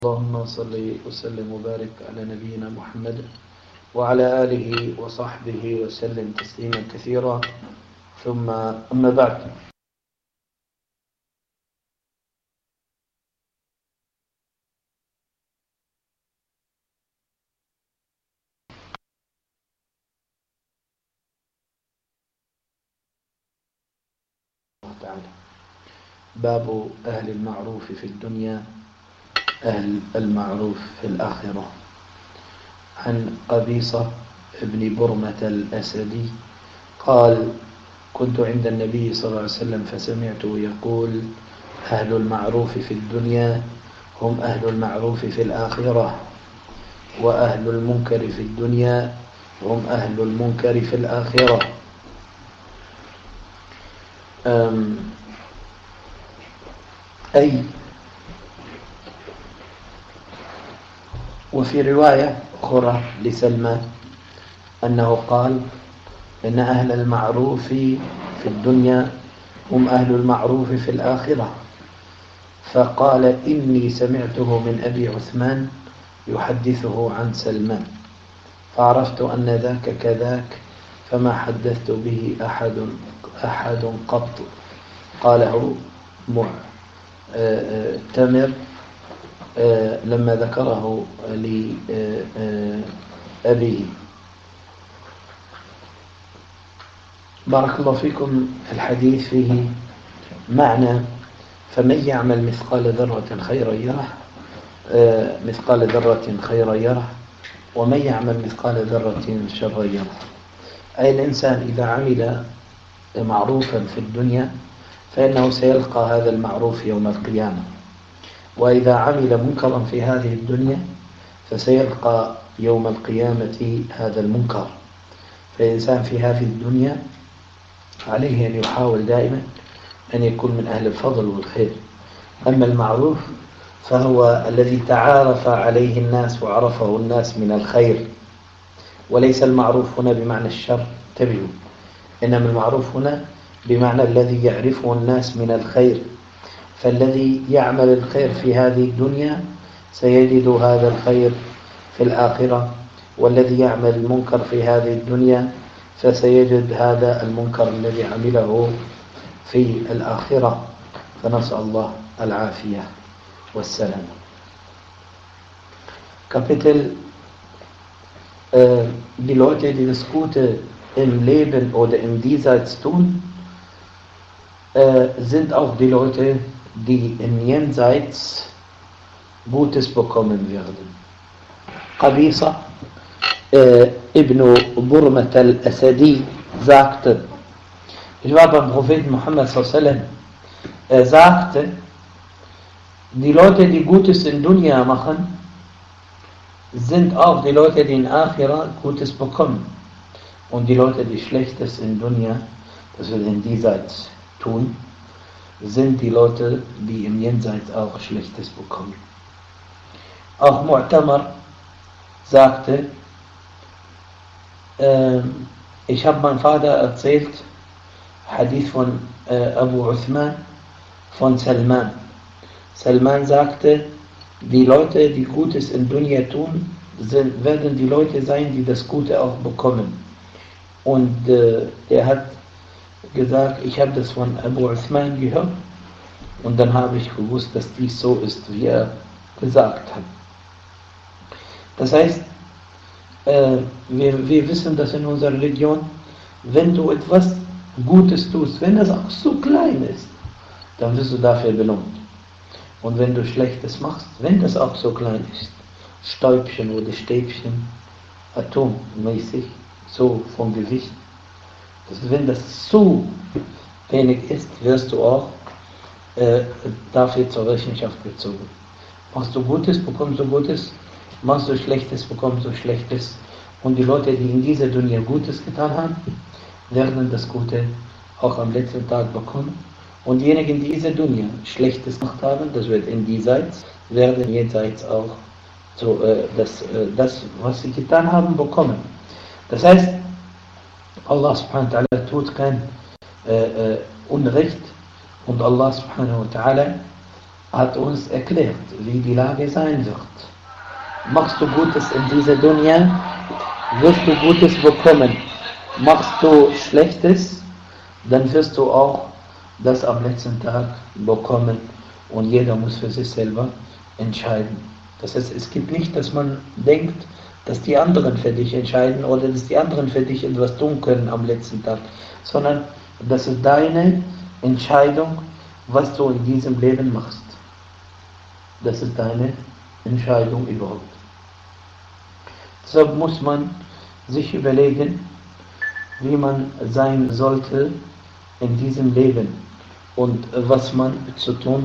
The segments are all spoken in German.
اللهم صل وسلم وبارك على نبينا محمد وعلى آله وصحبه وسلم تسليما كثيرا. ثم أما بعد، باب أهل المعروف في الدنيا أهل المعروف في الآخرة. عن قبيصة ابن برمة الأسدي قال: كنت عند النبي صلى الله عليه وسلم فسمعته يقول: أهل المعروف في الدنيا هم أهل المعروف في الآخرة، وأهل المنكر في الدنيا هم أهل المنكر في الآخرة. أي وفي رواية أخرى لسلمان أنه قال إن أهل المعروف في الدنيا هم أهل المعروف في الآخرة. فقال: إني سمعته من أبي عثمان يحدثه عن سلمان، فعرفت أن ذاك كذاك، فما حدثت به أحد قط. قاله معتمر لما ذكره لأبيه. بارك الله فيكم. الحديث فيه معنى: فمن يعمل مثقال ذرة خيرا يره، مثقال ذرة خيرا يره، ومن يعمل مثقال ذرة شرا يره. أي الإنسان إذا عمل معروفا في الدنيا فإنه سيلقى هذا المعروف يوم القيامة، وإذا عمل منكرا في هذه الدنيا فسيلقى يوم القيامة هذا المنكر. فالإنسان في هذه الدنيا عليه أن يحاول دائما أن يكون من أهل الفضل والخير. أما المعروف فهو الذي تعارف عليه الناس وعرفه الناس من الخير، وليس المعروف هنا بمعنى الشر، انتبهوا، إنما المعروف هنا بمعنى الذي يعرفه الناس من الخير. فالذي يعمل الخير في هذه الدنيا سيجد هذا الخير في الآخرة، والذي يعمل المنكر في هذه الدنيا فسيجد هذا المنكر الذي عمله في الآخرة. فنسأل الله العافية والسلام. Kapitel: Die Leute, die das Gute im Leben oder im Diesseits tun, sind auch die Leute, die im Jenseits Gutes bekommen werden. Qabisa ibn Burmat al-Asadi sagte: Ich war beim Propheten Muhammad sallallahu alaihi wasallam. Er sagte: die Leute, die Gutes in Dunya machen, sind auch die Leute, die in Akhira Gutes bekommen. Und die Leute, die Schlechtes in Dunya, das wir in Diesseits tun, sind die Leute, die im Jenseits auch Schlechtes bekommen. Auch Mu'tamar sagte: ich habe meinem Vater erzählt, Hadith von Abu Uthman, von Salman. Salman sagte: die Leute, die Gutes in Dunya tun, werden die Leute sein, die das Gute auch bekommen. Und er hat gesagt, ich habe das von Abu Uthman gehört, und dann habe ich gewusst, dass dies so ist, wie er gesagt hat. Das heißt, wir wissen das in unserer Religion: wenn du etwas Gutes tust, wenn das auch so klein ist, dann wirst du dafür belohnt. Und wenn du Schlechtes machst, wenn das auch so klein ist, Stäubchen oder Stäbchen, atommäßig, so vom Gewicht, wenn das so wenig ist, wirst du auch dafür zur Rechenschaft gezogen. Machst du Gutes, bekommst du Gutes, machst du Schlechtes, bekommst du Schlechtes. Und die Leute, die in dieser Dunya Gutes getan haben, werden das Gute auch am letzten Tag bekommen. Und diejenigen, die in dieser Dunya Schlechtes gemacht haben, das wird in diesseits, werden jenseits auch so, das, was sie getan haben, bekommen. Das heißt, Allah subhanahu wa ta'ala tut kein Unrecht, und Allah subhanahu wa ta'ala hat uns erklärt, wie die Lage sein wird. Machst du Gutes in dieser Dunya, wirst du Gutes bekommen. Machst du Schlechtes, dann wirst du auch das am letzten Tag bekommen. Und jeder muss für sich selber entscheiden. Das heißt, es gibt nicht, dass man denkt, dass die anderen für dich entscheiden oder dass die anderen für dich etwas tun können am letzten Tag, sondern das ist deine Entscheidung, was du in diesem Leben machst. Das ist deine Entscheidung überhaupt. Deshalb muss man sich überlegen, wie man sein sollte in diesem Leben und was man zu tun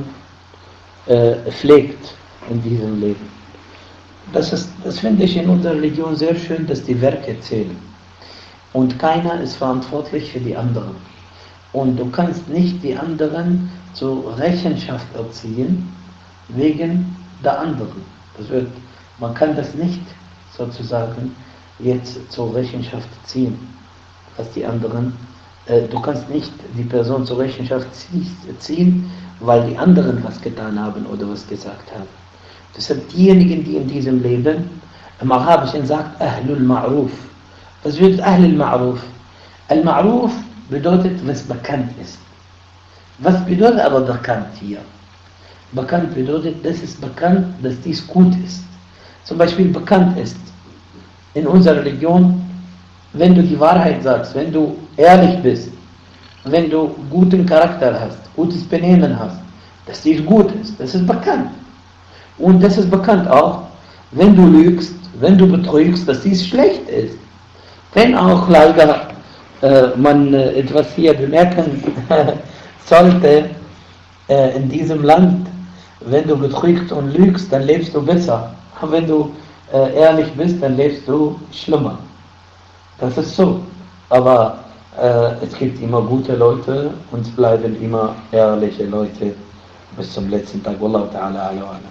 pflegt in diesem Leben. Das finde ich in unserer Religion sehr schön, dass die Werke zählen. Und keiner ist verantwortlich für die anderen. Und du kannst nicht die anderen zur Rechenschaft erziehen wegen der anderen. Man kann das nicht sozusagen jetzt zur Rechenschaft ziehen, was die anderen. Du kannst nicht die Person zur Rechenschaft ziehen, weil die anderen was getan haben oder was gesagt haben. Deshalb diejenigen, die in diesem Leben, im Arabischen sagt Ahlul Ma'ruf. Was wird Ahlul Ma'ruf? Al-Ma'ruf bedeutet, was bekannt ist. Was bedeutet aber bekannt hier? Bekannt bedeutet, das ist bekannt, dass dies gut ist. Zum Beispiel bekannt ist in unserer Religion, wenn du die Wahrheit sagst, wenn du ehrlich bist, wenn du guten Charakter hast, gutes Benehmen hast, dass dies gut ist, das ist bekannt. Und das ist bekannt auch, wenn du lügst, wenn du betrügst, dass dies schlecht ist. Wenn auch leider man etwas hier bemerken sollte in diesem Land, wenn du betrügst und lügst, dann lebst du besser. Wenn du ehrlich bist, dann lebst du schlimmer. Das ist so. Aber es gibt immer gute Leute und es bleiben immer ehrliche Leute bis zum letzten Tag. Wallahu ta'ala ala wa ala.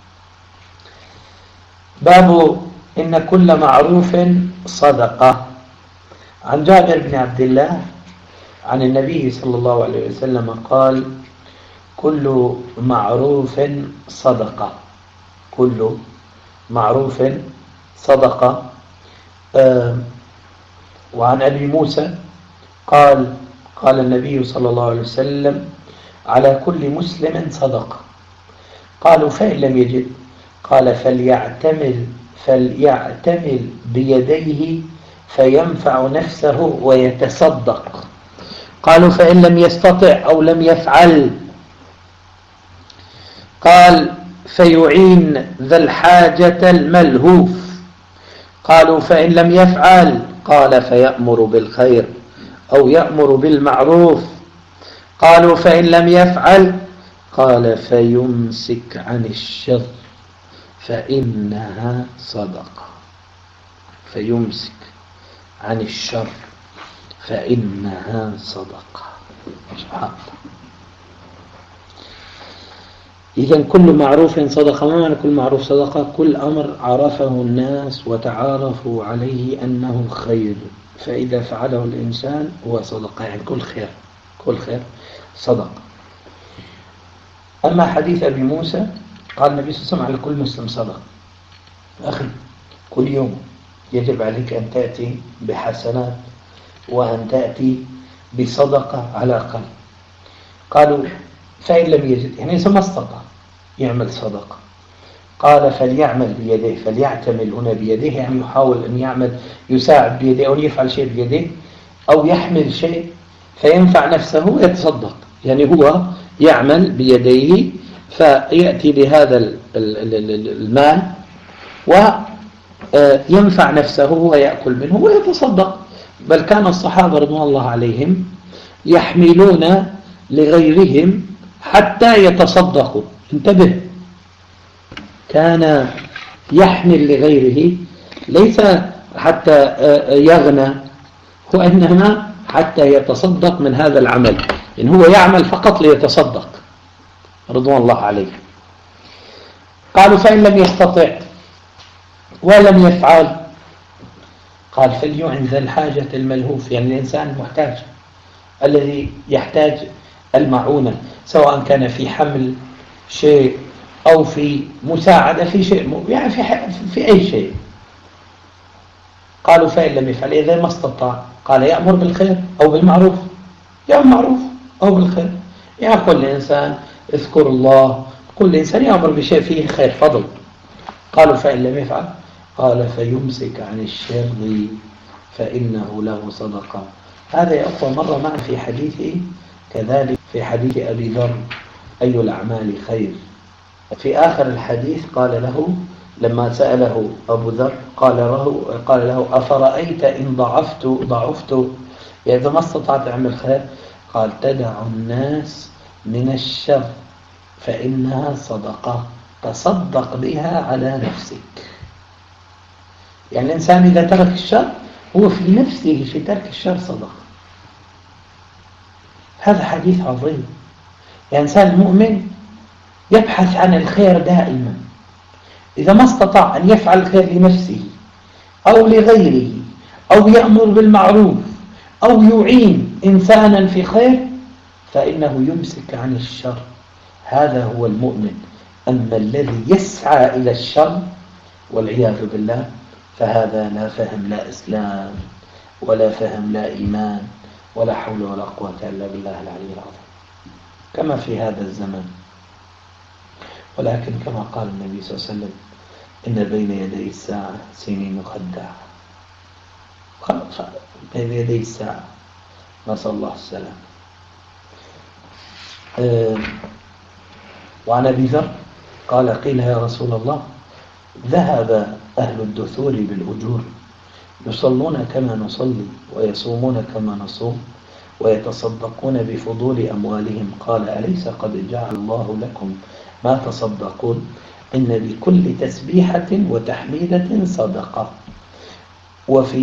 باب إن كل معروف صدقة. عن جابر بن عبد الله عن النبي صلى الله عليه وسلم قال كل معروف صدقة. كل معروف صدقة. وعن أبي موسى قال النبي صلى الله عليه وسلم على كل مسلم صدقة. قالوا فإن لم يجد قال فليعتمل بيديه فينفع نفسه ويتصدق. قالوا فإن لم يستطع أو لم يفعل قال فيعين ذا الحاجة الملهوف. قالوا فإن لم يفعل قال فيأمر بالخير أو يأمر بالمعروف. قالوا فإن لم يفعل قال فيمسك عن الشر فإنها صدقة. فيمسك عن الشر فإنها صدقة. سبحان الله. إذن كل معروف صدقة. ما معنى كل معروف صدقة؟ كل أمر عرفه الناس وتعارفوا عليه أنه خير، فإذا فعله الإنسان هو صدقة، يعني كل خير صدقة. أما حديث أبي موسى قال النبي صلى الله عليه وسلم على كل مسلم صدقة. أخي كل يوم يجب عليك أن تأتي بحسنات وأن تأتي بصدقة على الأقل. قالوا فإن لم يجد، يعني إذا ما استطاع يعمل صدقة، قال فليعمل بيديه. فليعتمل هنا بيديه يعني يحاول أن يعمل، يساعد بيديه أو يفعل شيء بيديه أو يحمل شيء فينفع نفسه ويتصدق. يعني هو يعمل بيديه فيأتي بهذا المال وينفع نفسه ويأكل منه ويتصدق. بل كان الصحابة رضوان الله عليهم يحملون لغيرهم حتى يتصدقوا. انتبه، كان يحمل لغيره ليس حتى يغنى، وإنما حتى يتصدق من هذا العمل. إن هو يعمل فقط ليتصدق رضوان الله عليه. قالوا فإن لم يستطع ولم يفعل قال فليعن ذا الحاجة الملهوف، يعني الإنسان المحتاج الذي يحتاج المعونة، سواء كان في حمل شيء أو في مساعدة في شيء، يعني في أي شيء. قالوا فإن لم يفعل إذا ما استطاع، قال يأمر بالخير أو بالمعروف، يأمر بالمعروف أو بالخير. يعني كل إنسان اذكر الله، كل إنسان يأمر بشيء فيه خير فضل. قالوا فإن لم يفعل، قال فيمسك عن الشر فإنه له صدقة. هذا يأخذ مرة معا في حديثه، كذلك في حديث أبي ذر أي الأعمال خير. في آخر الحديث قال له لما سأله أبو ذر قال له أفرأيت إن ضعفت إذا ما استطعت أعمل خير؟ قال تدع الناس من الشر فإنها صدقة تصدق بها على نفسك. يعني الإنسان إذا ترك الشر هو في نفسه في ترك الشر صدقة. هذا حديث عظيم. الإنسان المؤمن يبحث عن الخير دائما، إذا ما استطاع أن يفعل الخير لنفسه أو لغيره أو يأمر بالمعروف أو يعين إنسانا في خير فإنه يمسك عن الشر. هذا هو المؤمن. أما الذي يسعى إلى الشر والعياذ بالله فهذا لا فهم لا إسلام ولا فهم لا إيمان ولا حول ولا قوة إلا بالله العلي العظيم، كما في هذا الزمن. ولكن كما قال النبي صلى الله عليه وسلم إن بين يدي الساعة سنين خداعة. بين يدي الساعة، نسأل الله السلام. وعن أبي ذر قال قيل يا رسول الله ذهب أهل الدثور بالأجور يصلون كما نصلي ويصومون كما نصوم ويتصدقون بفضول أموالهم. قال أليس قد جعل الله لكم ما تصدقون؟ إن بكل تسبيحة وتحميدة صدقة وفي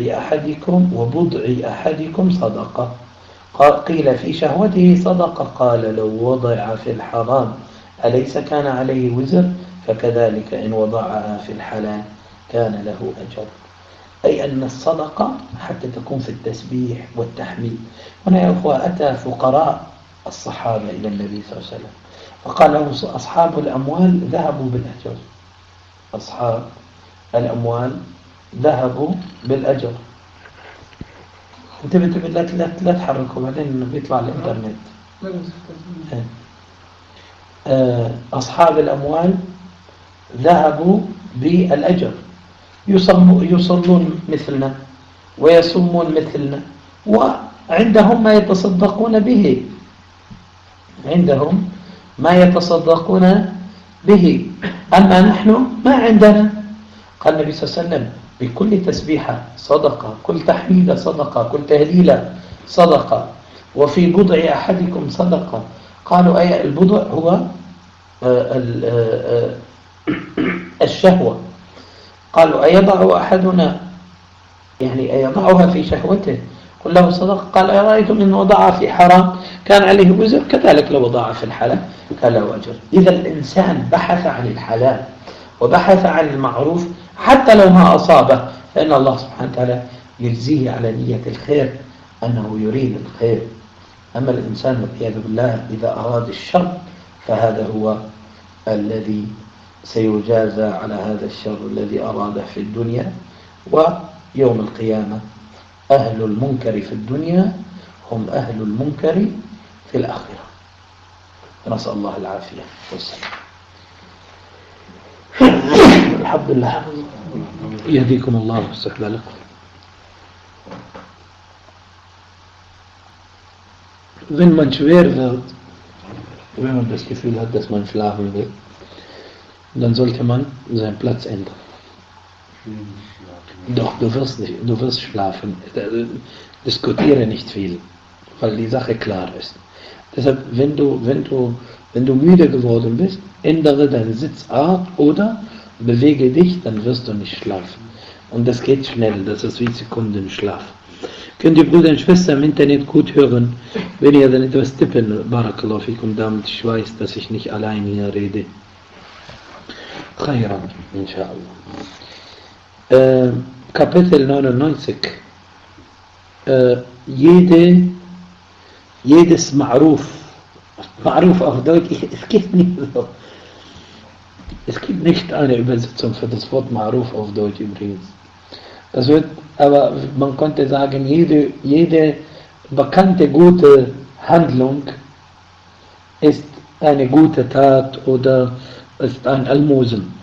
بضع أحدكم صدقة. قيل في شهوته صدقة. قال لو وضع في الحرام أليس كان عليه وزر؟ فكذلك إن وضعها في الحلال كان له أجر. أي أن الصدقة حتى تكون في التسبيح والتحميد. هنا يا أخوة أتى فقراء الصحابة إلى النبي صلى الله عليه وسلم فقال له أصحاب الأموال ذهبوا بالأجر. أصحاب الأموال ذهبوا بالأجر. انتبهوا لا تحركوا بعدين بيطلع الإنترنت. أصحاب الأموال ذهبوا بالأجر، يصلون مثلنا ويصومون مثلنا وعندهم ما يتصدقون به، عندهم ما يتصدقون به. أما نحن ما عندنا. قال النبي صلى الله عليه وسلم بكل تسبيحة صدقة، كل تحميدة صدقة، كل تهليلة صدقة، وفي بضع أحدكم صدقة. قالوا أي البضع هو الشهوة. قالوا أيضع أحدنا يعني أيضعها في شهوته؟ قل له صدقة. قال أرأيتم إن وضعها في حرام كان عليه وزر؟ كذلك لو وضعها في الحلال كان له أجر. إذا الإنسان بحث عن الحلال وبحث عن المعروف حتى لو ما أصابه فإن الله سبحانه وتعالى يجزيه على نية الخير أنه يريد الخير. أما الإنسان والعياذ بالله إذا أراد الشر فهذا هو الذي سيجازى على هذا الشر الذي أراده في الدنيا. ويوم القيامة أهل المنكر في الدنيا هم أهل المنكر في الآخرة. نسأل الله العافية والسلام. الحمد لله. يهديكم الله ويصلح بالكم. Wenn man schwer wird, wenn man das Gefühl hat, dass man schlafen will, dann sollte man seinen Platz ändern. Doch, du wirst schlafen. Diskutiere nicht viel, weil die Sache klar ist. Deshalb, wenn du müde geworden bist, ändere deine Sitzart oder bewege dich, dann wirst du nicht schlafen. Und das geht schnell, das ist wie Sekundenschlaf. Könnt ihr Brüder und Schwestern im Internet gut hören, wenn ihr dann etwas tippen, Barakallahu fikum, damit ich weiß, dass ich nicht allein hier rede. Khairan, inshallah. Kapitel 99. Jedes Ma'ruf, Ma'ruf auf Deutsch, es gibt nicht so. Es gibt nicht eine Übersetzung für das Wort Ma'ruf auf Deutsch übrigens. Das wird, aber man könnte sagen, jede bekannte gute Handlung ist eine gute Tat oder ist ein Almosen.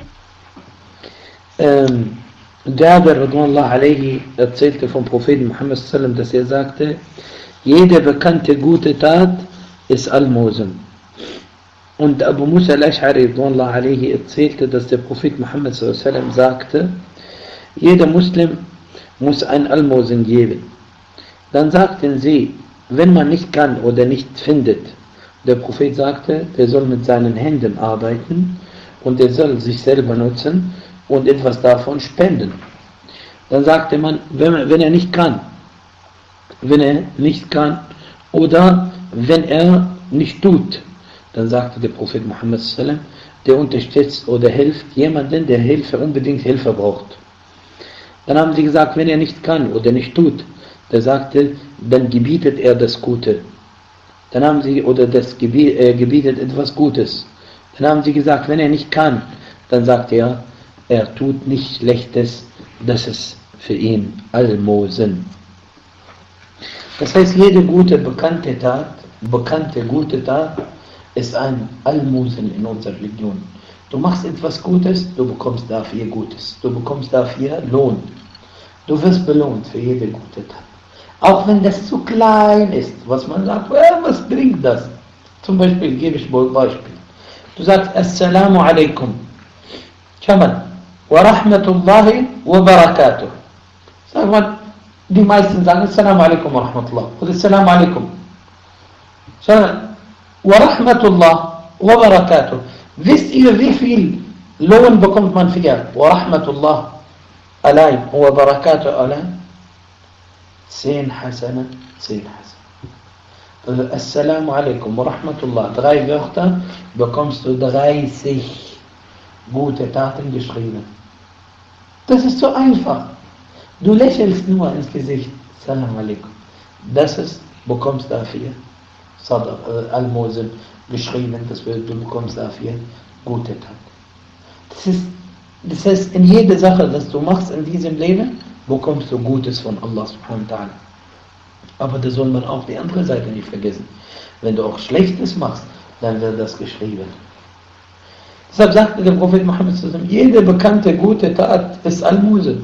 Jabir radhiyallahu alayhi erzählte vom Propheten Muhammad sallam, dass er sagte, jede bekannte gute Tat ist Almosen. Und Abu Musa al-Ash'ari radhiyallahu alayhi erzählte, dass der Prophet Muhammad sallam sagte, jeder Muslim muss ein Almosen geben. Dann sagten sie, wenn man nicht kann oder nicht findet, der Prophet sagte, der soll mit seinen Händen arbeiten und er soll sich selber nutzen und etwas davon spenden. Dann sagte man, wenn er nicht kann oder wenn er nicht tut, dann sagte der Prophet Muhammad sallam, der unterstützt oder hilft jemanden, der unbedingt Hilfe braucht. Dann haben sie gesagt, wenn er nicht kann oder nicht tut, der sagte, dann gebietet er das Gute. Dann haben sie, oder das gebietet etwas Gutes. Dann haben sie gesagt, wenn er nicht kann, dann sagt er, er tut nichts Schlechtes, das ist für ihn Almosen. Das heißt, jede gute, bekannte gute Tat ist ein Almosen in unserer Religion. Du machst etwas Gutes, du bekommst dafür Gutes. Du bekommst dafür Lohn. Du wirst belohnt für jede gute Tat. Auch wenn das zu klein ist, was man sagt, was bringt das? Zum Beispiel, gebe ich ein Beispiel. Du sagst, Assalamu alaikum. Schau mal, wa rahmatullahi wa barakatuh. Sag mal, die meisten sagen, Assalamu alaikum wa rahmatullah. Oder Assalamu alaikum. Schau mal, wa rahmatullah wa barakatuh. Wisst ihr, wie viel Lohn bekommt man für wa rahmatullah allein wa barakatuh allein? 10 Hasana, 10 Hasana. Also, Assalamu alaikum wa rahmatullah. 3 Wörter bekommst du 30 gute Taten geschrieben. Das ist so einfach. Du lächelst nur ins Gesicht. Assalamu alaikum. Bekommst dafür Almosen geschrieben, du bekommst dafür gute Taten. Das heißt, in jeder Sache, das du machst in diesem Leben, bekommst du Gutes von Allah subhanahu wa ta'ala. Aber da soll man auch die andere Seite nicht vergessen. Wenn du auch Schlechtes machst, dann wird das geschrieben. Deshalb sagte der Prophet Muhammad, jede bekannte gute Tat ist Almosen.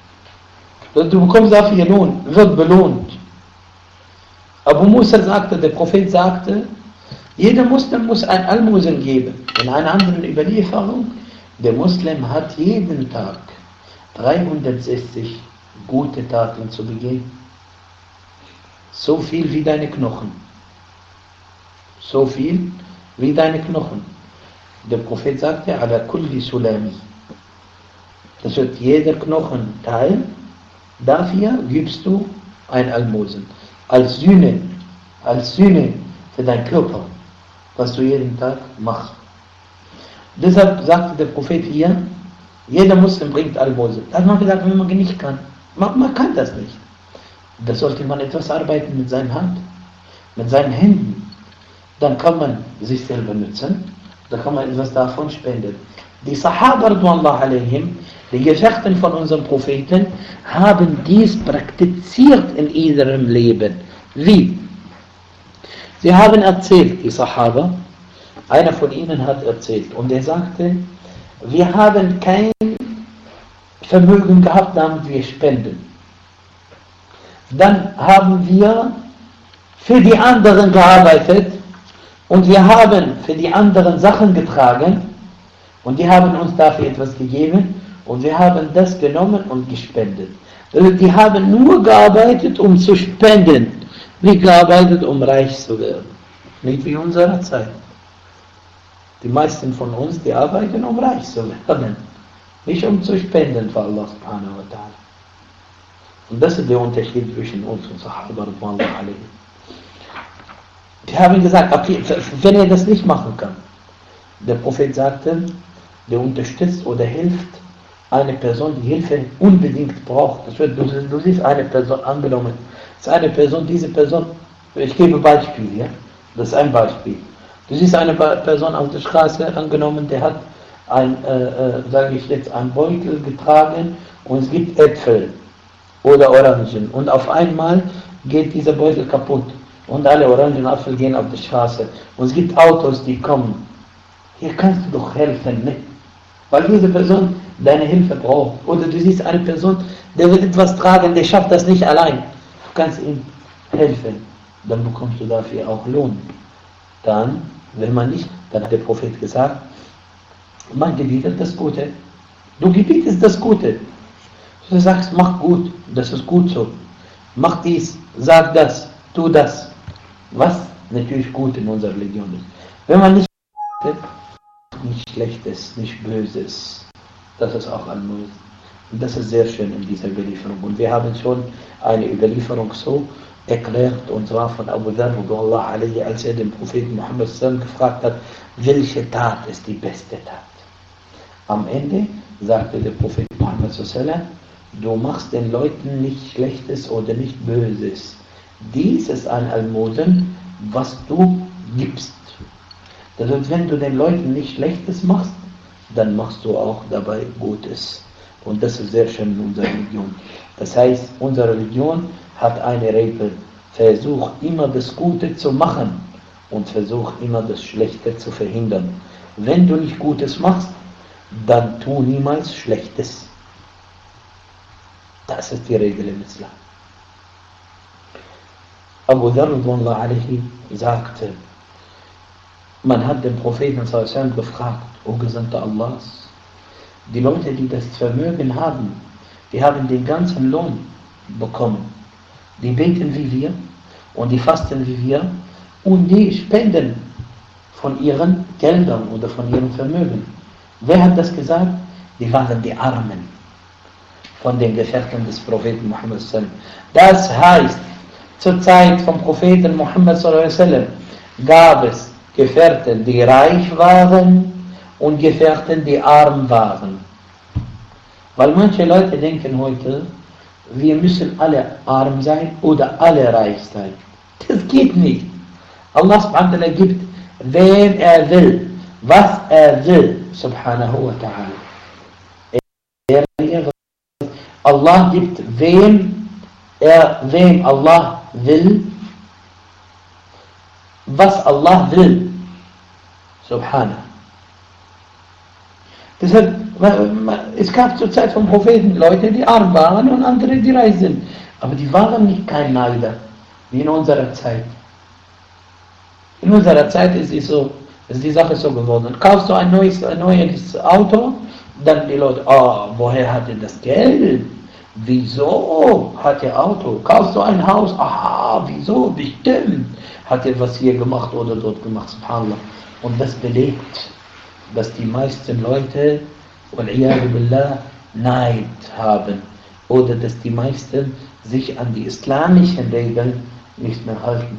Du bekommst dafür Lohn, wird belohnt. Abu Musa sagte, der Prophet sagte, jeder Muslim muss ein Almosen geben. In einer anderen Überlieferung, der Muslim hat jeden Tag 360 gute Taten zu begehen. So viel wie deine Knochen. So viel wie deine Knochen. Der Prophet sagte, ala kulli sulami. Das wird jeder Knochenteil, dafür gibst du ein Almosen. Als Sühne für deinen Körper, was du jeden Tag machst. Deshalb sagte der Prophet hier, jeder Muslim bringt Almosen. Da hat man gesagt, wenn man nicht kann. Man kann das nicht. Da sollte man etwas arbeiten mit seiner Hand, mit seinen Händen. Dann kann man sich selber nützen, da kann man etwas davon spenden. Die Sahaba, radhiyallahu alayhim, die Gefährten von unserem Propheten, haben dies praktiziert in ihrem Leben. Wie? Sie haben erzählt, die Sahaba, einer von ihnen hat erzählt und er sagte, wir haben kein Vermögen gehabt, damit wir spenden. Dann haben wir für die anderen gearbeitet und wir haben für die anderen Sachen getragen und die haben uns dafür etwas gegeben und wir haben das genommen und gespendet. Also die haben nur gearbeitet, um zu spenden, nicht gearbeitet, um reich zu werden. Nicht wie in unserer Zeit. Die meisten von uns, die arbeiten, um reich zu werden. Nicht um zu spenden für Allah subhanahu wa ta'ala. Und das ist der Unterschied zwischen uns und Sahaba radhiyallahu alayhi. Die haben gesagt, okay, wenn er das nicht machen kann. Der Prophet sagte, der unterstützt oder hilft eine Person, die Hilfe unbedingt braucht. Du siehst eine Person, angenommen, ist eine Person, diese Person, ich gebe Beispiel, ja? Das ist ein Beispiel. Du siehst eine Person auf der Straße, angenommen, der hat sage ich jetzt, einen Beutel getragen und es gibt Äpfel oder Orangen und auf einmal geht dieser Beutel kaputt und alle Orangen und Äpfel gehen auf die Straße und es gibt Autos, die kommen. Hier kannst du doch helfen, nicht? Weil diese Person deine Hilfe braucht. Oder du siehst eine Person, der will etwas tragen, der schafft das nicht allein. Du kannst ihm helfen. Dann bekommst du dafür auch Lohn. Dann, wenn man nicht, dann hat der Prophet gesagt, man gebietet das Gute. Du gebietest das Gute. Du sagst, mach gut, das ist gut so. Mach dies, sag das, tu das. Was natürlich gut in unserer Religion ist. Wenn man nicht Schlechtes, nicht Böses, das ist auch Almosen. Und das ist sehr schön in dieser Überlieferung. Und wir haben schon eine Überlieferung so erklärt, und zwar von Abu Dharr, als er den Propheten Muhammad gefragt hat, welche Tat ist die beste Tat? Am Ende sagte der Prophet Muhammad, du machst den Leuten nicht Schlechtes oder nicht Böses. Dies ist ein Almosen, was du gibst. Das heißt, wenn du den Leuten nicht Schlechtes machst, dann machst du auch dabei Gutes. Und das ist sehr schön in unserer Religion. Das heißt, unsere Religion hat eine Regel. Versuch immer das Gute zu machen und versuch immer das Schlechte zu verhindern. Wenn du nicht Gutes machst, dann tu niemals Schlechtes. Das ist die Regel im Islam. Abu Dharr sagte, man hat den Propheten gefragt, O Gesandter Allahs, die Leute, die das Vermögen haben, die haben den ganzen Lohn bekommen. Die beten wie wir und die fasten wie wir und die spenden von ihren Geldern oder von ihrem Vermögen. Wer hat das gesagt? Die waren die Armen von den Gefährten des Propheten Muhammad. Das heißt, zur Zeit vom Propheten Muhammad gab es Gefährten, die reich waren und Gefährten, die arm waren. Weil manche Leute denken heute, wir müssen alle arm sein oder alle reich sein. Das geht nicht. Allah subhanahu wa ta'ala gibt, wem er will, was er will, subhanahu wa ta'ala. Allah gibt, wem Allah will, was Allah will, subhanahu. Deshalb, es gab zur Zeit vom Propheten Leute, die arm waren und andere, die reich sind. Aber die waren nicht kein Neider, wie in unserer Zeit. In unserer Zeit ist die Sache so geworden. Kaufst du ein neues Auto, dann die Leute, woher hat er das Geld? Wieso hat er Auto? Kaufst du ein Haus? Aha, wieso? Bestimmt hat er was hier gemacht oder dort gemacht, subhanallah. Und das belegt, dass die meisten Leute Neid haben oder dass die meisten sich an die islamischen Regeln nicht mehr halten.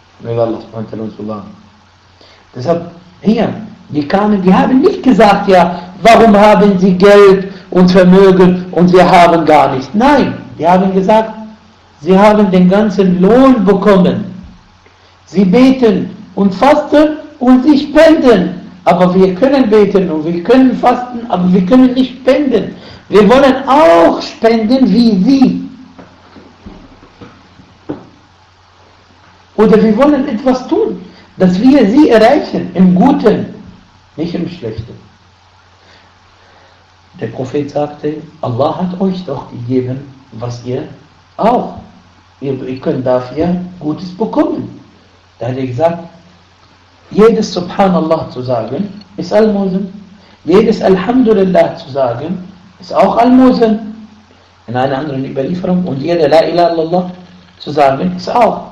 Deshalb hier, die haben nicht gesagt, ja, warum haben sie Geld und Vermögen und wir haben gar nichts. Nein, die haben gesagt, sie haben den ganzen Lohn bekommen. Sie beten und fasten und sie spenden. Aber wir können beten und wir können fasten, aber wir können nicht spenden. Wir wollen auch spenden wie sie. Oder wir wollen etwas tun, dass wir sie erreichen, im Guten, nicht im Schlechten. Der Prophet sagte, Allah hat euch doch gegeben, was ihr auch. Ihr könnt dafür Gutes bekommen. Da hat er gesagt, jedes Subhanallah zu sagen, ist Almosen. Jedes Alhamdulillah zu sagen, ist auch Almosen. In einer anderen Überlieferung. Und jede La ilaha illallah zu sagen, ist auch.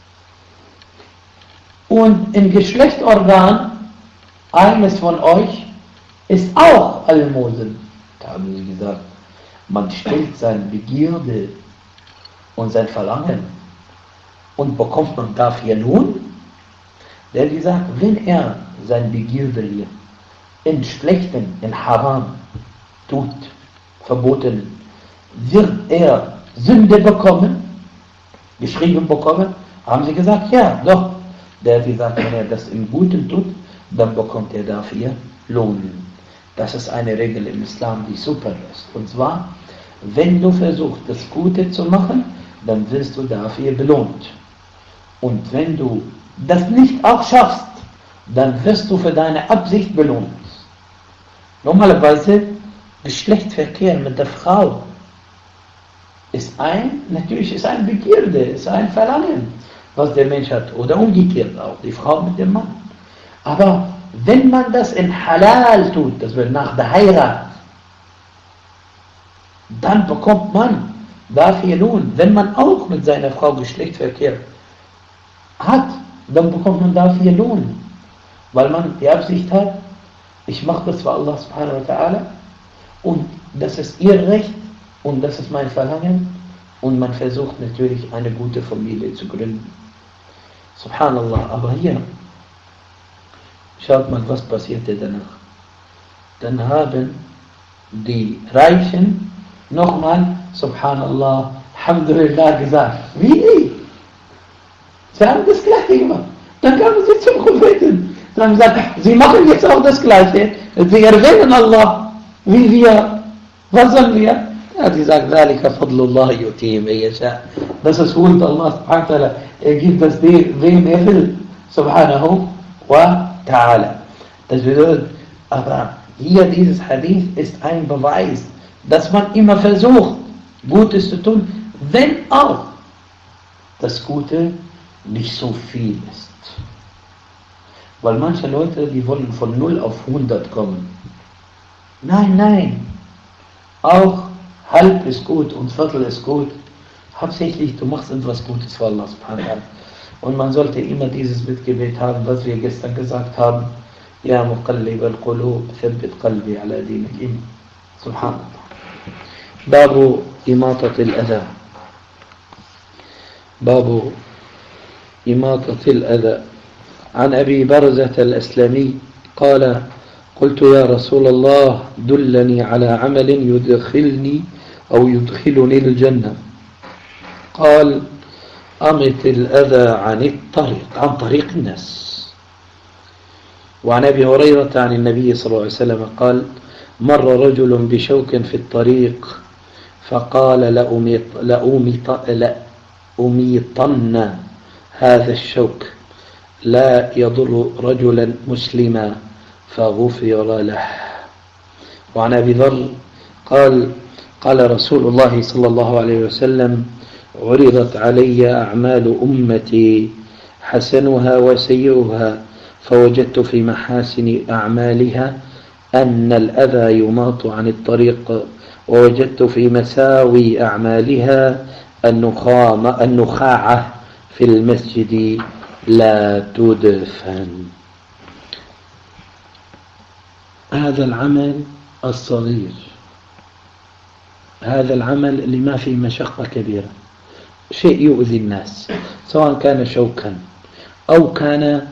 Und im Geschlechtsorgan eines von euch ist auch Almosen. Da haben sie gesagt, man stellt seine Begierde und sein Verlangen und bekommt man dafür Lohn? Der hat gesagt, wenn er sein Begierde hier in Schlechten, in Haram tut, verboten, wird er Sünde bekommen, geschrieben bekommen? Haben sie gesagt, ja, doch. der hat gesagt, wenn er das im Guten tut, dann bekommt er dafür Lohn. Das ist eine Regel im Islam, die super ist. Und zwar, wenn du versuchst, das Gute zu machen, dann wirst du dafür belohnt. Und wenn du das nicht auch schaffst, dann wirst du für deine Absicht belohnt. Normalerweise, Geschlechtsverkehr mit der Frau natürlich ist ein Begierde, ist ein Verlangen, was der Mensch hat. Oder umgekehrt auch, die Frau mit dem Mann. Aber wenn man das in Halal tut, das wird nach der Heirat, dann bekommt man dafür Lohn. Wenn man auch mit seiner Frau Geschlechtsverkehr hat, dann bekommt man dafür Lohn. Weil man die Absicht hat, ich mache das für Allah subhanahu wa ta'ala und das ist ihr Recht und das ist mein Verlangen und man versucht natürlich eine gute Familie zu gründen. Subhanallah, aber hier, schaut mal, was passierte danach. Dann haben die Reichen nochmal, Subhanallah, Alhamdulillah gesagt. Wie? Sie haben das Gleiche gemacht. Dann kamen sie zum Propheten. Sie haben gesagt, sie machen jetzt auch das Gleiche. Sie erwähnen Allah. Wie wir. Was sollen wir? Er hat gesagt, ذَلِكَ فَضْلُ اللَّهِ يُؤْتِيهِ مَن يَشَاءُ. Das ist Huld Allah subhanahu wa ta'ala. Er gibt das wem er will. Subhanahu wa ta'ala. Das bedeutet, aber hier dieses Hadith ist ein Beweis, dass man immer versucht, Gutes zu tun, wenn auch das Gute nicht so viel ist. Weil manche Leute, die wollen von 0 auf 100 kommen. Nein. Auch halb ist gut und Viertel ist gut. Hauptsächlich, du machst etwas Gutes für Allah subhanahu wa ta'ala. Und man sollte immer dieses Bittgebet haben, was wir gestern gesagt haben. Ja muqallib al-qulub, thabbit qalbi ala dinik. Subhanallah. Babu imatat al-adha. باب إماطة الأذى. عن أبي برزة الأسلمي قال قلت يا رسول الله دلني على عمل يدخلني الجنة. قال أمط الأذى عن طريق الناس. وعن أبي هريرة عن النبي صلى الله عليه وسلم قال مر رجل بشوك في الطريق فقال لأميطن هذا الشوك لا يضر رجلا مسلما فغفر له. وعن أبي ذر قال رسول الله صلى الله عليه وسلم عرضت علي أعمال أمتي حسنها وسيئها فوجدت في محاسن أعمالها أن الأذى يماط عن الطريق ووجدت في مساوي أعمالها النخاعة في المسجد لا تدفن. هذا العمل الصغير، هذا العمل اللي ما فيه مشقة كبيرة، شيء يؤذي الناس سواء كان شوكا أو كان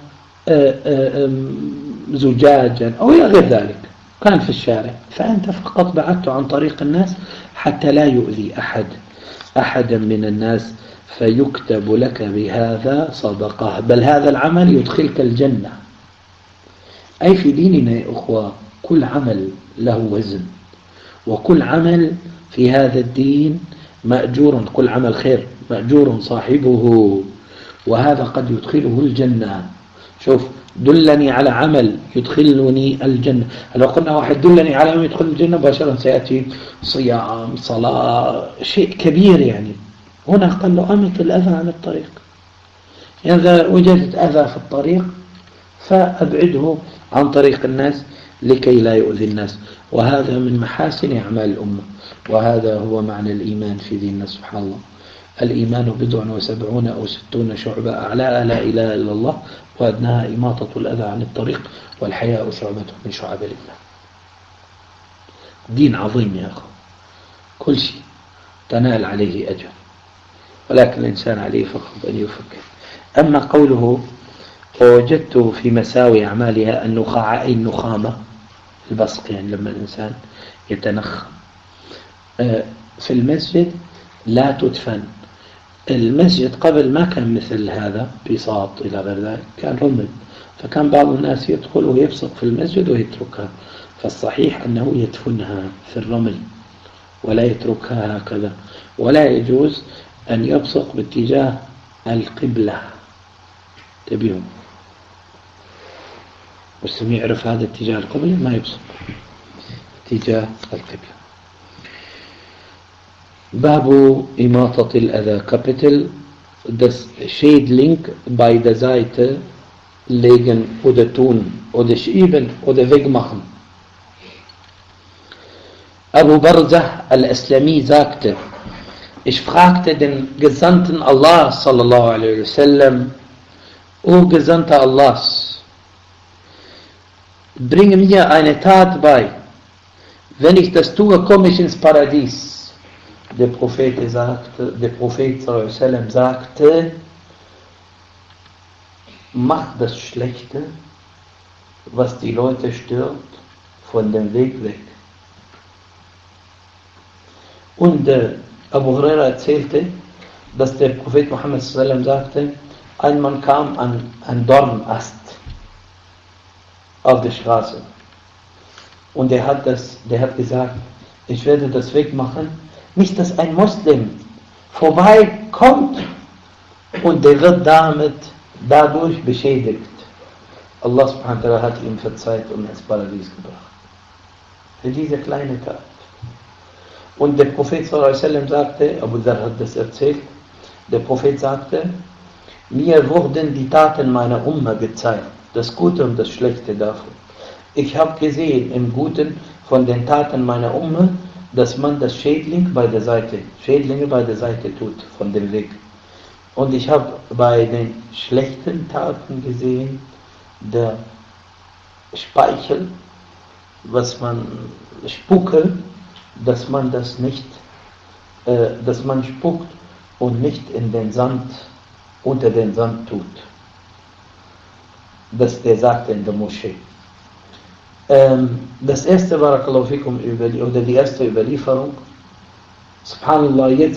زجاجا أو غير ذلك، كان في الشارع، فأنت فقط بعدت عن طريق الناس حتى لا يؤذي أحدا من الناس فيكتب لك بهذا صدقة، بل هذا العمل يدخلك الجنة. أي في ديننا يا أخوة كل عمل له وزن، وكل عمل في هذا الدين مأجور، كل عمل خير مأجور صاحبه، وهذا قد يدخله الجنة. شوف، دلني على عمل يدخلني الجنة. لو قلنا واحد دلني على عمل يدخل الجنة مباشرة سيأتي صيام، صلاة، شيء كبير يعني. هنا قال له أمط الأذى عن الطريق، إذا وجدت أذى في الطريق فأبعده عن طريق الناس لكي لا يؤذي الناس. وهذا من محاسن أعمال الأمة، وهذا هو معنى الإيمان في ديننا. سبحان الله، الإيمان 70 أو 60 شعبة، أعلاها لا إله إلا الله وأدناها إماطة الأذى عن الطريق والحياء شعبة من شعب الإيمان. دين عظيم يا أخو، كل شيء تنال عليه أجر، ولكن الإنسان عليه فقط أن يفكر. أما قوله ووجدت في مساوي أعمالها النخاعة، أي النخامة، البصق، يعني لما الإنسان يتنخم في المسجد لا تدفن. المسجد قبل ما كان مثل هذا بساط إلى غير ذلك، كان رمل، فكان بعض الناس يدخل ويبصق في المسجد ويتركها، فالصحيح أنه يدفنها في الرمل ولا يتركها هكذا، ولا يجوز أن يبصق باتجاه القبلة. تبيهم والسم يعرف هذا اتجاه القبلة ما يبصق اتجاه القبلة. باب إماطة الأذى. Kapitel das Schädling bei der Seite legen oder tun oder schieben oder wegmachen. Abu Barzah al-Aslami sagte, ich fragte den Gesandten Allah sallallahu alaihi wasallam, O Gesandter Allahs, bringe mir eine Tat bei, wenn ich das tue, komme ich ins Paradies. Der Prophet sallallahu alaihi wasallam sagte, mach das Schlechte, was die Leute stört, von dem Weg weg. Und Abu Huraira erzählte, dass der Prophet Muhammad sallallahu alaihi wasallam sagte, ein Mann kam an einen Dornenast auf der Straße und der hat gesagt, ich werde das wegmachen, nicht dass ein Muslim vorbeikommt und der wird dadurch beschädigt. Allah subhanahu wa ta'ala hat ihm verzeiht und ins Paradies gebracht. Für diese kleine Tat. Und der Prophet sallallahu alaihi wasallam sagte, Abu Dharr hat das erzählt, der Prophet sagte, mir wurden die Taten meiner Umma gezeigt, das Gute und das Schlechte davon. Ich habe gesehen im Guten von den Taten meiner Umma, dass man das Schädlinge bei der Seite tut, von dem Weg. Und ich habe bei den schlechten Taten gesehen, der Speichel, was man Spucke, dass man das nicht, dass man spuckt und nicht in den Sand, unter den Sand tut. Das der sagte in der Moschee. Das erste Barakallahu fikum oder die erste Überlieferung, Subhanallah, jetzt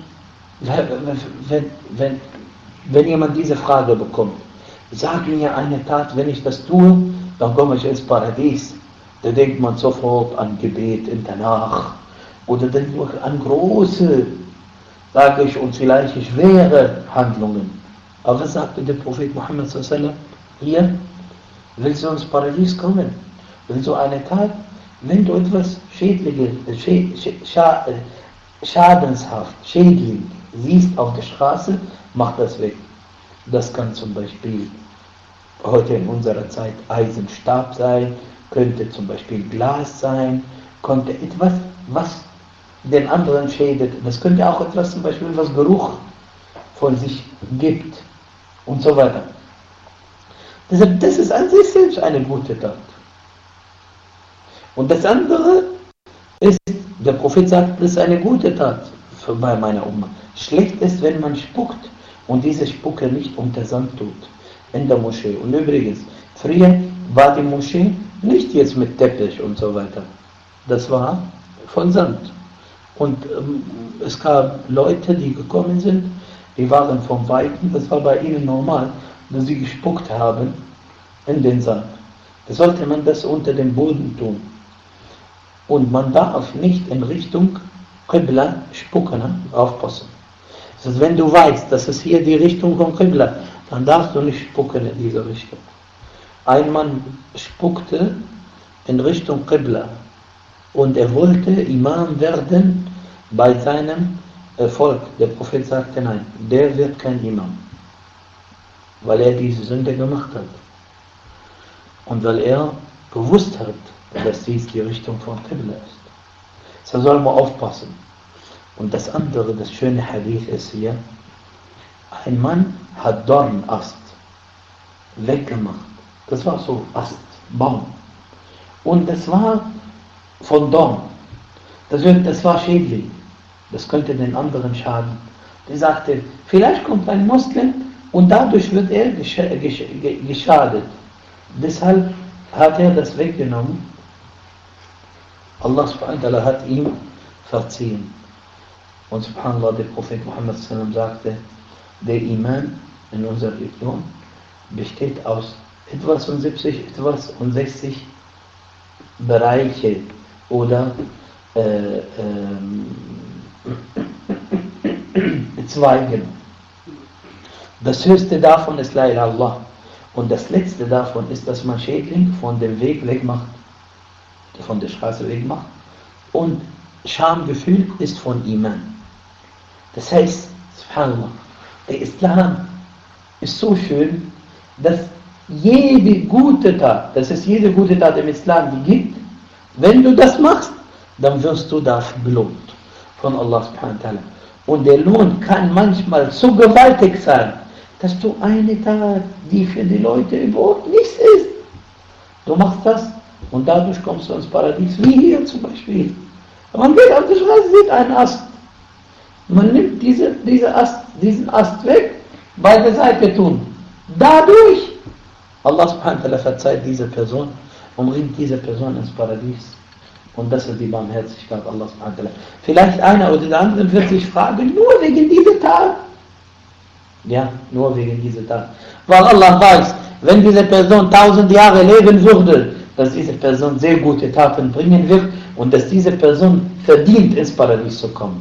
wenn jemand diese Frage bekommt, sag mir eine Tat, wenn ich das tue, dann komme ich ins Paradies. Da denkt man sofort an Gebet in der Nacht oder an große, sage ich, und vielleicht schwere Handlungen. Aber was sagte der Prophet Muhammad sallallahu alaihi wasallam? Hier, willst du ins Paradies kommen? Willst du eine Tat? Wenn du etwas schädlich siehst auf der Straße, mach das weg. Das kann zum Beispiel heute in unserer Zeit Eisenstab sein, könnte zum Beispiel Glas sein, könnte etwas, was den anderen schädet. Das könnte auch etwas, zum Beispiel was Geruch von sich gibt und so weiter. Deshalb, das ist an sich selbst eine gute Tat. Und das andere ist, der Prophet sagt, das ist eine gute Tat bei meiner Umma. Schlecht ist, wenn man spuckt und diese Spucke nicht unter Sand tut, in der Moschee. Und übrigens, früher war die Moschee nicht jetzt mit Teppich und so weiter. Das war von Sand. Und es gab Leute, die gekommen sind, die waren vom Weiten, das war bei ihnen normal, dass sie gespuckt haben in den Sand. Da sollte man das unter dem Boden tun. Und man darf nicht in Richtung Qibla spucken, aufpassen. Das heißt, wenn du weißt, das ist hier die Richtung von Qibla, dann darfst du nicht spucken in diese Richtung. Ein Mann spuckte in Richtung Qibla und er wollte Imam werden bei seinem Volk. Der Prophet sagte, nein, der wird kein Imam, weil er diese Sünde gemacht hat. Und weil er gewusst hat, dass dies die Richtung von Qibla ist. So soll man aufpassen. Und das andere, das schöne Hadith ist hier, ein Mann hat Dornast weggemacht. Das war so Ast, Baum. Und das war von Dorn. Das war schädlich. Das könnte den anderen schaden. Der sagte, vielleicht kommt ein Muslim und dadurch wird er geschadet. Deshalb hat er das weggenommen. Allah subhanahu wa ta'ala hat ihm verziehen. Und subhanallah, der Prophet Muhammad sallam sagte, der Iman in unserer Religion besteht aus etwas und 60 Bereiche oder Zweigen. Das höchste davon ist La ilaha illallah. Und das letzte davon ist, dass man Schädling von dem Weg wegmacht, von der Straße wegmacht. Und Schamgefühl ist von Iman. Das heißt, subhanallah, der Islam ist so schön, dass jede gute Tat im Islam, die gibt, wenn du das machst, dann wirst du dafür belohnt von Allah subhanahu wa ta'ala. Und der Lohn kann manchmal so gewaltig sein, dass du eine Tat, die für die Leute überhaupt nichts ist, du machst das und dadurch kommst du ins Paradies, wie hier zum Beispiel. Man geht auf der Straße, sieht einen Ast. Man nimmt diesen Ast weg, bei der Seite tun. Dadurch, Allah subhanahu wa ta'ala verzeiht diese Person und bringt diese Person ins Paradies. Und das ist die Barmherzigkeit Allah subhanahu wa ta'ala. Vielleicht einer oder der andere wird sich fragen, nur wegen dieser Tat. Ja, nur wegen dieser Tat. Weil Allah weiß, wenn diese Person 1000 Jahre leben würde, dass diese Person sehr gute Taten bringen wird und dass diese Person verdient, ins Paradies zu kommen.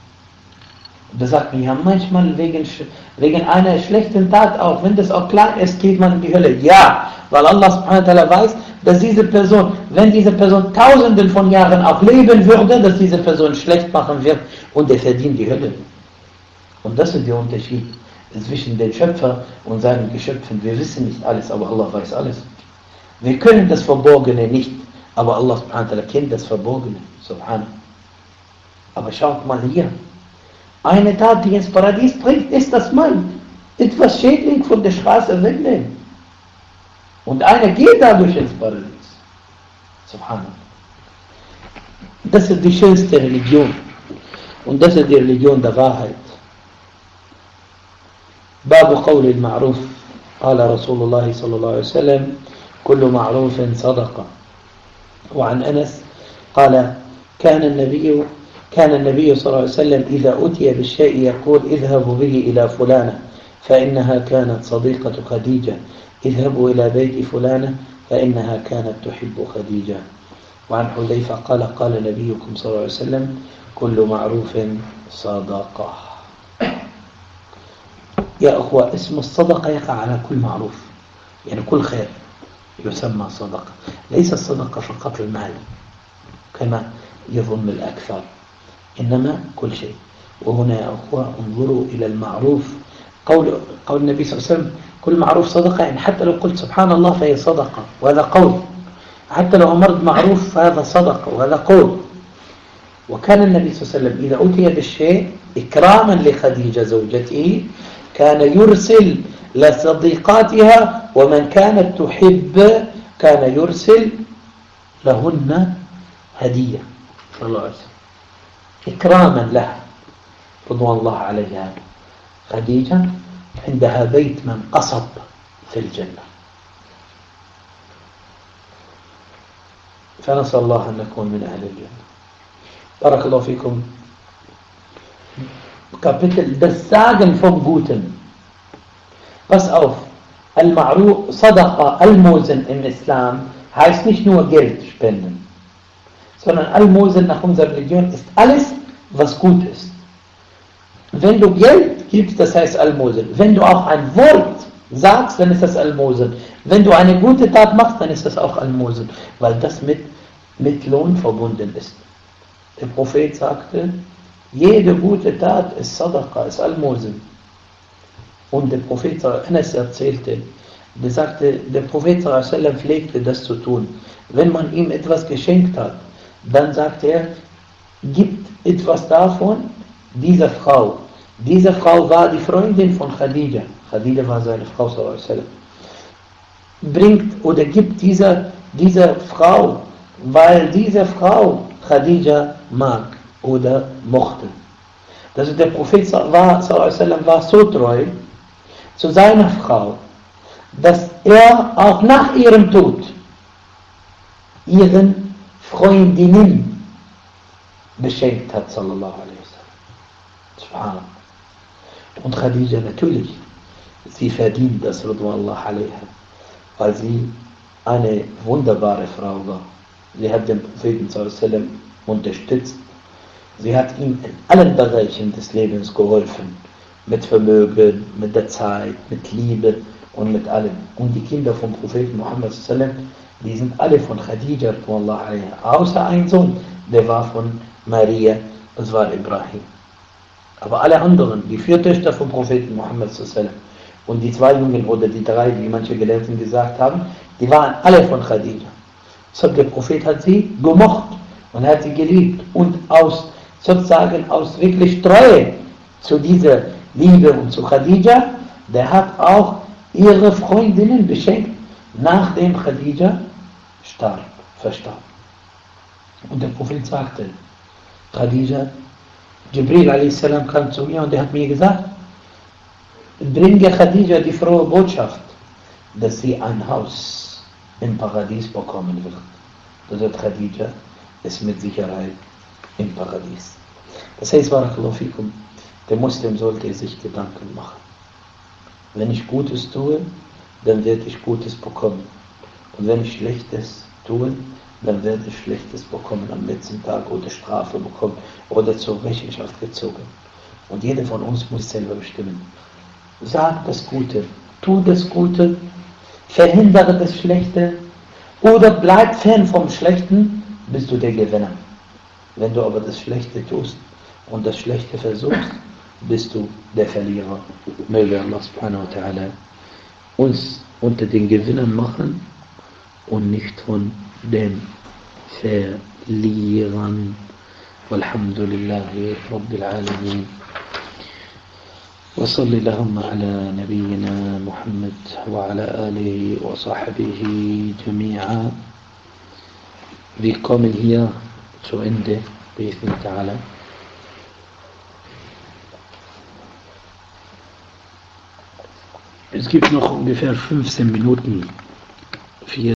Da sagt man, ja, manchmal wegen einer schlechten Tat auch, wenn das auch klar ist, geht man in die Hölle. Ja, weil Allah subhanahu wa ta'ala weiß, dass diese Person, wenn diese Person tausenden von Jahren auch leben würde, dass diese Person schlecht machen wird und er verdient die Hölle. Und das ist der Unterschied zwischen den Schöpfer und seinen Geschöpfen. Wir wissen nicht alles, aber Allah weiß alles. Wir können das Verborgene nicht, aber Allah subhanahu wa ta'ala kennt das Verborgene. Subhanahu. Aber schaut mal hier. Eine Tat, die ins Paradies bringt, ist, dass man etwas Schädling von der Straße wegnimmt. Und einer geht dadurch ins Paradies. Subhanallah. Das ist die schönste Religion. Und das ist die Religion der Wahrheit. باب قول المعروف قال رسول الله صلى الله عليه وسلم كل معروف صدقة. وعن أنس قال كان النبي صلى الله عليه وسلم إذا أتي بالشيء يقول اذهبوا به إلى فلانة فإنها كانت صديقة خديجة اذهبوا إلى بيت فلانة فإنها كانت تحب خديجة. وعن حذيفة قال قال نبيكم صلى الله عليه وسلم كل معروف صدقة. يا أخوة اسم الصدقة يقع على كل معروف، يعني كل خير يسمى صدقة، ليس الصدقة فقط المال كما يظن الأكثر، إنما كل شيء. وهنا يا أخوة انظروا إلى المعروف، قول النبي صلى الله عليه وسلم كل معروف صدقة، يعني حتى لو قلت سبحان الله فهي صدقة وهذا قول، حتى لو أمرت معروف فهذا صدقة وهذا قول. وكان النبي صلى الله عليه وسلم إذا أتي بالشيء إكراما لخديجة زوجته كان يرسل لصديقاتها ومن كانت تحب كان يرسل لهن هدية صلى الله عليه وسلم إكراما لها رضوان الله عليها. خديجة عندها بيت من قصب في الجنة، فنسأل الله أن نكون من أهل الجنة. بارك الله فيكم. Kapitel das Sagen vom Guten. Pass auf, Al-Ma'ruf, Sadaqa, Almosen im Islam heißt nicht nur Geld spenden, sondern Almosen nach unserer Religion ist alles, was gut ist. Wenn du Geld gibst, das heißt Almosen. Wenn du auch ein Wort sagst, dann ist das Almosen. Wenn du eine gute Tat machst, dann ist das auch Almosen, weil das mit Lohn verbunden ist. Der Prophet sagte, jede gute Tat ist Sadaqa, ist Almosen. Und der Prophet Anas erzählte, der sagte, der Prophet pflegte das zu tun. Wenn man ihm etwas geschenkt hat, dann sagte er, gibt etwas davon dieser Frau. Diese Frau war die Freundin von Khadija. Khadija war seine Frau. Bringt oder gibt dieser Frau, weil diese Frau Khadija mag oder mochte. Also der Prophet war so treu zu seiner Frau, dass er auch nach ihrem Tod ihren Freundinnen beschenkt hat, sallallahu alaihi wasallam. Subhanallah. Und Khadija natürlich, sie verdient das, Ridwanullah alaiha, weil sie eine wunderbare Frau war. Sie hat den Propheten sallam unterstützt. Sie hat ihm in allen Bereichen des Lebens geholfen. Mit Vermögen, mit der Zeit, mit Liebe und mit allem. Und die Kinder vom Propheten Muhammad sallam, die sind alle von Khadija, außer ein Sohn, der war von Maria, das war Ibrahim. Aber alle anderen, die 4 Töchter vom Propheten Muhammad sallam und die 2 Jungen oder die 3, wie manche Gelehrten gesagt haben, die waren alle von Khadija. So, der Prophet hat sie gemocht und hat sie geliebt und sozusagen aus wirklich Treue zu dieser Liebe und zu Khadija, der hat auch ihre Freundinnen beschenkt, nachdem Khadija verstarb. Und der Prophet sagte, Khadija, Jibril a.s. kam zu mir und er hat mir gesagt, bringe Khadija die frohe Botschaft, dass sie ein Haus im Paradies bekommen wird. Das heißt, Khadija ist mit Sicherheit im Paradies. Das heißt, Barakallahu fikum, der Muslim sollte sich Gedanken machen. Wenn ich Gutes tue, dann werde ich Gutes bekommen. Und wenn ich Schlechtes tue, dann werde ich Schlechtes bekommen am letzten Tag oder Strafe bekommen oder zur Rechenschaft gezogen. Und jeder von uns muss selber bestimmen. Sag das Gute, tu das Gute, verhindere das Schlechte oder bleib fern vom Schlechten, bist du der Gewinner. Wenn du aber das Schlechte tust und das Schlechte versuchst, bist du der Verlierer. Möge Allah subhanahu wa ta'ala uns unter den Gewinnern machen und nicht von den Verlierern. Walhamdulillahi Rabbil Alamin. وصل اللهم على نبينا محمد وعلى آله وصحبه جميعا. Wir kommen hier zu Ende, بإذن تعالى. Es gibt noch ungefähr 15 Minuten